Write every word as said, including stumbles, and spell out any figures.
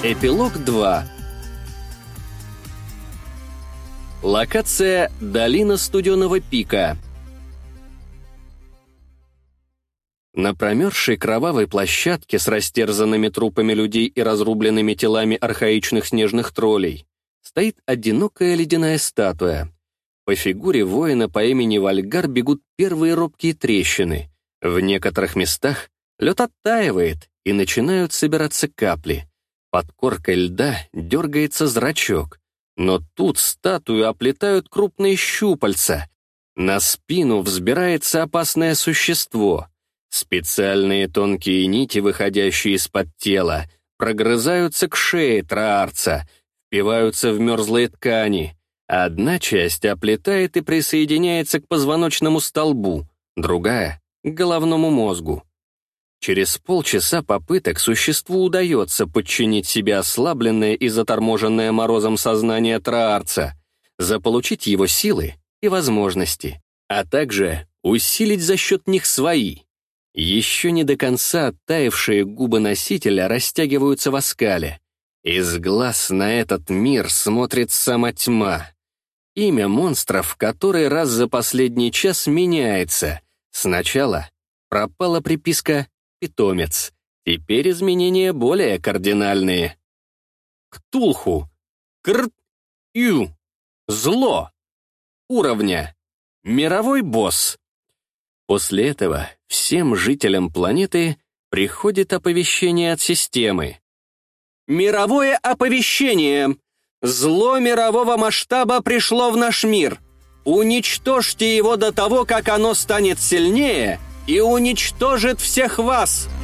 Эпилог два. Локация «Долина Студеного пика». На промерзшей кровавой площадке с растерзанными трупами людей и разрубленными телами архаичных снежных троллей стоит одинокая ледяная статуя. По фигуре воина по имени Вальгар бегут первые робкие трещины. В некоторых местах лед оттаивает, и начинают собираться капли. Под коркой льда дергается зрачок. Но тут статую оплетают крупные щупальца. На спину взбирается опасное существо. Специальные тонкие нити, выходящие из-под тела, прогрызаются к шее Траарца, впиваются в мерзлые ткани. Одна часть оплетает и присоединяется к позвоночному столбу, другая — к головному мозгу. Через полчаса попыток существу удается подчинить себе ослабленное и заторможенное морозом сознание Траарца, заполучить его силы и возможности, а также усилить за счет них свои. Еще не до конца оттаившие губы носителя растягиваются в оскале. Из глаз на этот мир смотрит сама тьма. Имя монстра в который раз за последний час меняется. Сначала пропала приписка «питомец». Теперь изменения более кардинальные. Ктулху. Кр-ю. Зло. Уровня. Мировой босс. После этого всем жителям планеты приходит оповещение от системы. Мировое оповещение. Зло мирового масштаба пришло в наш мир. Уничтожьте его до того, как оно станет сильнее и уничтожит всех вас.